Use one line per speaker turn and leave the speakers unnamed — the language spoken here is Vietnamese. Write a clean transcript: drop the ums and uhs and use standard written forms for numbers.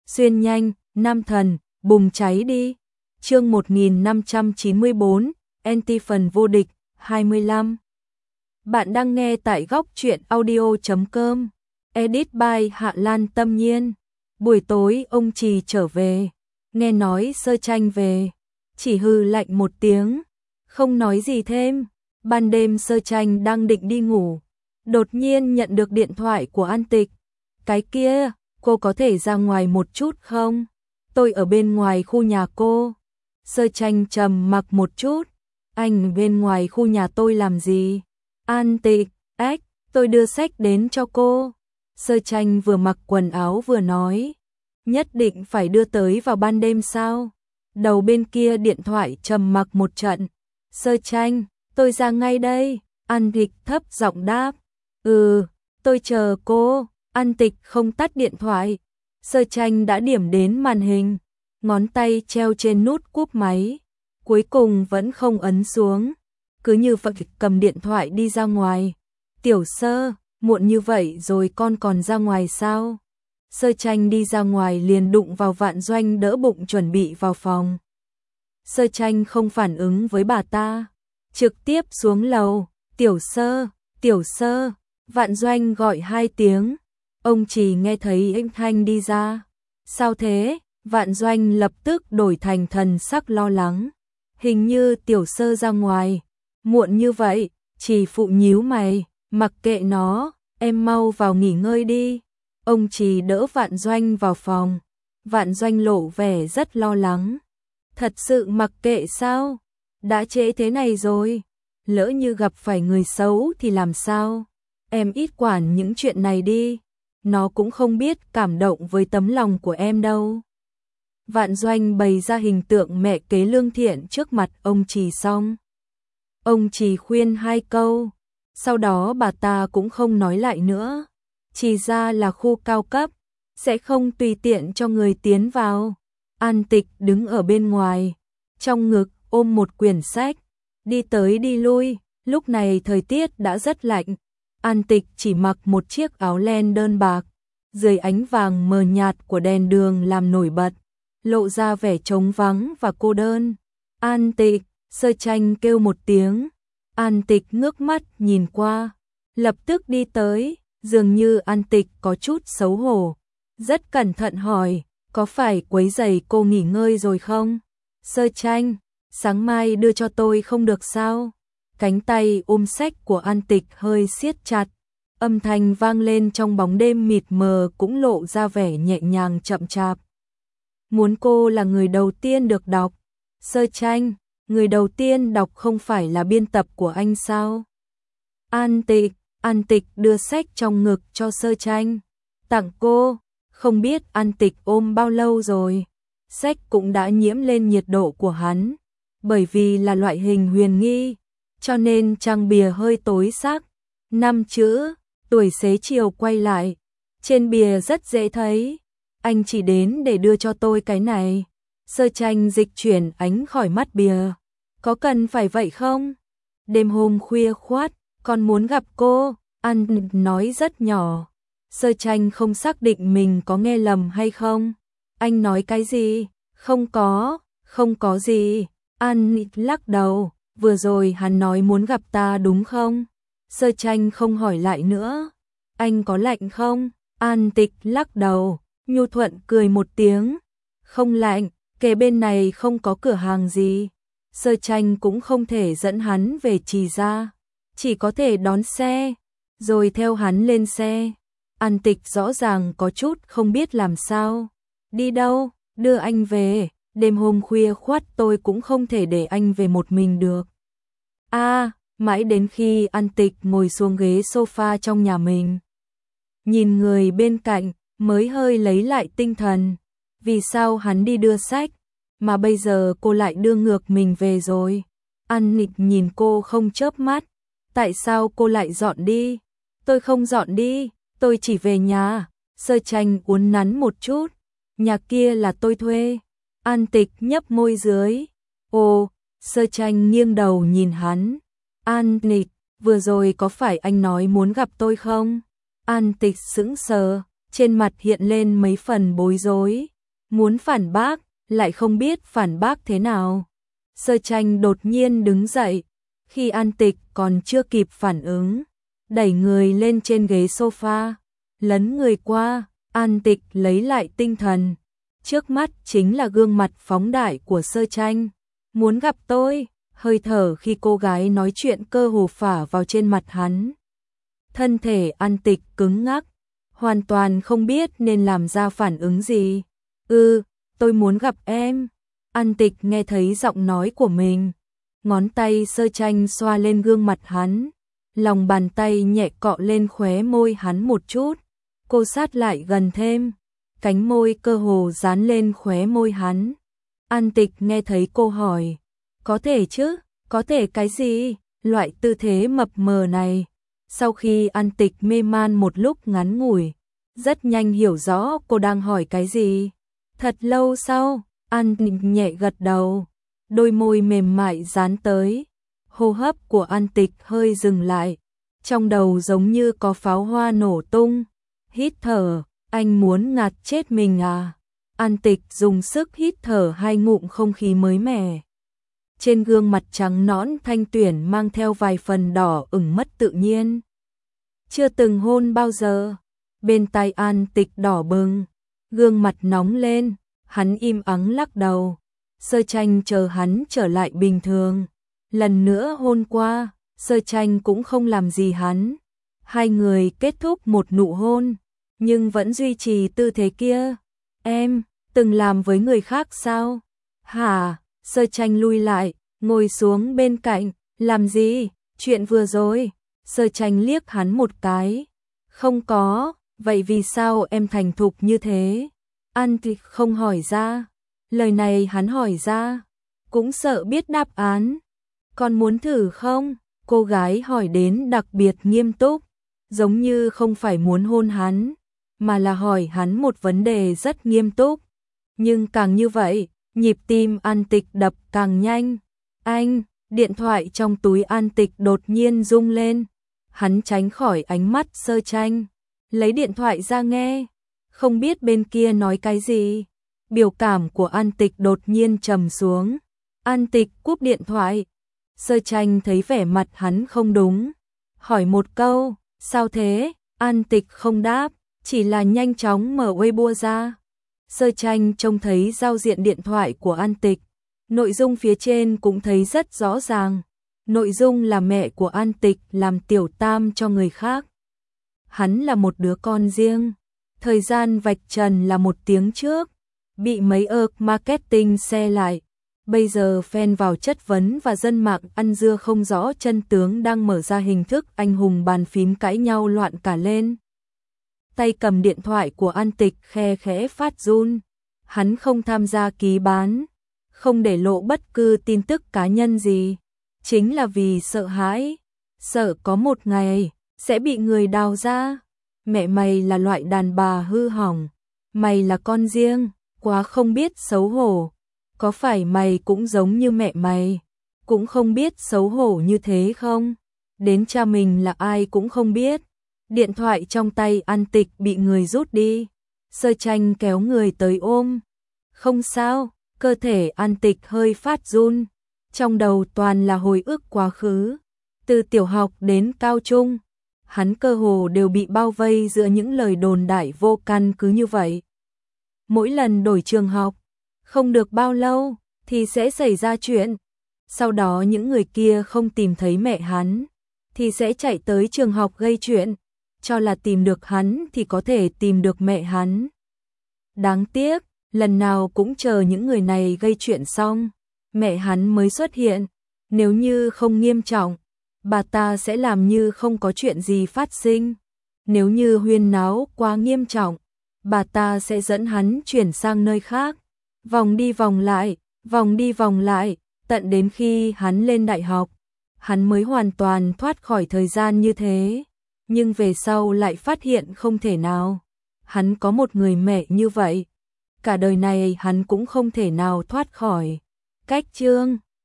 xuyên nhanh, nam thần, bùng cháy đi. Chương 1594, anti phần vô địch, 25. Bạn đang nghe tại góc truyện audio.com. Edit by Hạ Lan Tâm Nhiên. Buổi tối ông Trì trở về, nghe nói Sơ Tranh về, chỉ hừ lạnh một tiếng, không nói gì thêm. Ban đêm Sơ Tranh đang định đi ngủ, đột nhiên nhận được điện thoại của An Tịch. Cái kia, cô có thể ra ngoài một chút không? Tôi ở bên ngoài khu nhà cô. Sơ Tranh trầm mặc một chút. Anh bên ngoài khu nhà tôi làm gì? An Tịch, tôi đưa sách đến cho cô. Sơ Tranh vừa mặc quần áo vừa nói. Nhất định phải đưa tới vào ban đêm sao? Đầu bên kia điện thoại trầm mặc một trận. Sơ Tranh, tôi ra ngay đây. An Tịch thấp giọng đáp. Tôi chờ cô. An Tịch không tắt điện thoại. Sơ Tranh đã điểm đến màn hình, ngón tay treo trên nút cúp máy, cuối cùng vẫn không ấn xuống, cứ như vậy cầm điện thoại đi ra ngoài. Tiểu Sơ, muộn như vậy rồi con còn ra ngoài sao? Sơ Tranh đi ra ngoài liền đụng vào Vạn Doanh đỡ bụng chuẩn bị vào phòng. Sơ Tranh không phản ứng với bà ta, trực tiếp xuống lầu. Tiểu Sơ, Vạn Doanh gọi 2 tiếng. Ông chỉ nghe thấy anh Thanh đi ra. Sao thế? Vạn Doanh lập tức đổi thành thần sắc lo lắng. Hình như Tiểu Sơ ra ngoài. Muộn như vậy, chỉ phụ nhíu mày. Mặc kệ nó, em mau vào nghỉ ngơi đi. Ông chỉ đỡ Vạn Doanh vào phòng. Vạn Doanh lộ vẻ rất lo lắng. Thật sự mặc kệ sao? Đã trễ thế này rồi. Lỡ như gặp phải người xấu thì làm sao? Em ít quản những chuyện này đi. Nó cũng không biết cảm động với tấm lòng của em đâu. Vạn Doanh bày ra hình tượng mẹ kế lương thiện trước mặt ông Trì xong. Ông Trì khuyên 2 câu, sau đó bà ta cũng không nói lại nữa. Trì ra là khu cao cấp, sẽ không tùy tiện cho người tiến vào. An Tịch đứng ở bên ngoài, trong ngực ôm một quyển sách, đi tới đi lui. Lúc này thời tiết đã rất lạnh. An Tịch chỉ mặc một chiếc áo len đơn bạc, dưới ánh vàng mờ nhạt của đèn đường làm nổi bật, lộ ra vẻ trống vắng và cô đơn. An Tịch, Sơ Tranh kêu một tiếng. An Tịch ngước mắt nhìn qua, lập tức đi tới, dường như An Tịch có chút xấu hổ, rất cẩn thận hỏi, có phải quấy rầy cô nghỉ ngơi rồi không? Sơ Tranh, sáng mai đưa cho tôi không được sao? Cánh tay ôm sách của An Tịch hơi siết chặt, âm thanh vang lên trong bóng đêm mịt mờ cũng lộ ra vẻ nhẹ nhàng chậm chạp. Muốn cô là người đầu tiên được đọc. Sơ Tranh, người đầu tiên đọc không phải là biên tập của anh sao? An Tịch đưa sách trong ngực cho Sơ Tranh. Tặng cô, không biết An Tịch ôm bao lâu rồi. Sách cũng đã nhiễm lên nhiệt độ của hắn, bởi vì là loại hình huyền nghi, cho nên trang bìa hơi tối sắc. 5 chữ, tuổi xế chiều quay lại. Trên bìa rất dễ thấy. Anh chỉ đến để đưa cho tôi cái này. Sơ Tranh dịch chuyển ánh khỏi mắt bìa. Có cần phải vậy không? Đêm hôm khuya khoắt, con muốn gặp cô. An nói rất nhỏ. Sơ Tranh không xác định mình có nghe lầm hay không. Anh nói cái gì? Không có gì. An lắc đầu. Vừa rồi hắn nói muốn gặp ta đúng không? Sơ Tranh không hỏi lại nữa. Anh có lạnh không? An Tịch lắc đầu, nhu thuận cười một tiếng. Không lạnh, kề bên này không có cửa hàng gì. Sơ Tranh cũng không thể dẫn hắn về Trì ra, chỉ có thể đón xe, rồi theo hắn lên xe. An Tịch rõ ràng có chút không biết làm sao. Đi đâu? Đưa anh về. Đêm hôm khuya khoắt tôi cũng không thể để anh về một mình được. Mãi đến khi An Tịch ngồi xuống ghế sofa trong nhà mình, nhìn người bên cạnh mới hơi lấy lại tinh thần. Vì sao hắn đi đưa sách, mà bây giờ cô lại đưa ngược mình về rồi? An Tịch nhìn cô không chớp mắt. Tại sao cô lại dọn đi? Tôi không dọn đi, tôi chỉ về nhà. Sơ Tranh uốn nắn một chút. Nhà kia là tôi thuê. An Tịch nhấp môi dưới. Ồ, Sơ Tranh nghiêng đầu nhìn hắn. An Tịch, vừa rồi có phải anh nói muốn gặp tôi không? An Tịch sững sờ, trên mặt hiện lên mấy phần bối rối. muốn phản bác, lại không biết phản bác thế nào. Sơ Tranh đột nhiên đứng dậy, khi An Tịch còn chưa kịp phản ứng, đẩy người lên trên ghế sofa, lấn người qua. An Tịch lấy lại tinh thần, trước mắt chính là gương mặt phóng đại của Sơ Tranh. Muốn gặp tôi? Hơi thở khi cô gái nói chuyện cơ hồ phả vào trên mặt hắn. Thân thể An Tịch cứng ngắc, hoàn toàn không biết nên làm ra phản ứng gì. Tôi muốn gặp em. An Tịch nghe thấy giọng nói của mình, ngón tay Sơ Tranh xoa lên gương mặt hắn, lòng bàn tay nhẹ cọ lên khóe môi hắn một chút. Cô sát lại gần thêm, cánh môi cơ hồ dán lên khóe môi hắn. An Tịch nghe thấy cô hỏi, có thể chứ, có thể cái gì? Loại tư thế mập mờ này. Sau khi An Tịch mê man một lúc ngắn ngủi, rất nhanh hiểu rõ cô đang hỏi cái gì. Thật lâu sau, An Tịch nhẹ gật đầu, đôi môi mềm mại dán tới. Hô hấp của An Tịch hơi dừng lại, trong đầu giống như có pháo hoa nổ tung. Hít thở, anh muốn ngạt chết mình à? An Tịch dùng sức hít thở 2 ngụm không khí mới mẻ. Trên gương mặt trắng nõn thanh tuyển mang theo vài phần đỏ ửng mất tự nhiên. Chưa từng hôn bao giờ. Bên tai An Tịch đỏ bừng, gương mặt nóng lên, hắn im ắng lắc đầu. Sơ Tranh chờ hắn trở lại bình thường, lần nữa hôn qua, Sơ Tranh cũng không làm gì hắn. Hai người kết thúc một nụ hôn, nhưng vẫn duy trì tư thế kia. Em từng làm với người khác sao? Hả? Sơ Tranh lui lại, ngồi xuống bên cạnh. Làm gì? Chuyện vừa rồi. Sơ Tranh liếc hắn một cái. Không có. Vậy vì sao em thành thục như thế? An Tịch không hỏi ra. Lời này hắn hỏi ra, cũng sợ biết đáp án. Con muốn thử không? Cô gái hỏi đến đặc biệt nghiêm túc, giống như không phải muốn hôn hắn, mà là hỏi hắn một vấn đề rất nghiêm túc. Nhưng càng như vậy, nhịp tim An Tịch đập càng nhanh. Anh, điện thoại trong túi An Tịch đột nhiên rung lên. Hắn tránh khỏi ánh mắt Sơ Tranh, lấy điện thoại ra nghe, không biết bên kia nói cái gì. Biểu cảm của An Tịch đột nhiên trầm xuống. An Tịch cúp điện thoại. Sơ Tranh thấy vẻ mặt hắn không đúng, hỏi một câu, sao thế? An Tịch không đáp, chỉ là nhanh chóng mở Weibo ra. Sơ Tranh trông thấy giao diện điện thoại của An Tịch, nội dung phía trên cũng thấy rất rõ ràng. Nội dung là mẹ của An Tịch làm tiểu tam cho người khác. Hắn là một đứa con riêng. Thời gian vạch trần là 1 tiếng trước, bị mấy marketing xe lại. Bây giờ fan vào chất vấn và dân mạng ăn dưa không rõ chân tướng đang mở ra hình thức anh hùng bàn phím cãi nhau loạn cả lên. Tay cầm điện thoại của An Tịch khe khẽ phát run. Hắn không tham gia ký bán, không để lộ bất cứ tin tức cá nhân gì, chính là vì sợ hãi, sợ có một ngày sẽ bị người đào ra. Mẹ mày là loại đàn bà hư hỏng, mày là con riêng, quá không biết xấu hổ. Có phải mày cũng giống như mẹ mày, cũng không biết xấu hổ như thế không? Đến cha mình là ai cũng không biết. Điện thoại trong tay An Tịch bị người rút đi. Sơ Tranh kéo người tới ôm. Không sao, cơ thể An Tịch hơi phát run. Trong đầu toàn là hồi ức quá khứ. Từ tiểu học đến cao trung, hắn cơ hồ đều bị bao vây giữa những lời đồn đại vô căn cứ như vậy. Mỗi lần đổi trường học, không được bao lâu thì sẽ xảy ra chuyện. Sau đó những người kia không tìm thấy mẹ hắn thì sẽ chạy tới trường học gây chuyện, cho là tìm được hắn thì có thể tìm được mẹ hắn. Đáng tiếc, lần nào cũng chờ những người này gây chuyện xong, mẹ hắn mới xuất hiện. Nếu như không nghiêm trọng, bà ta sẽ làm như không có chuyện gì phát sinh. Nếu như huyên náo quá nghiêm trọng, bà ta sẽ dẫn hắn chuyển sang nơi khác. Vòng đi vòng lại, tận đến khi hắn lên đại học, hắn mới hoàn toàn thoát khỏi thời gian như thế. Nhưng về sau lại phát hiện không thể nào. Hắn có một người mẹ như vậy, cả đời này hắn cũng không thể nào thoát khỏi. Cách chương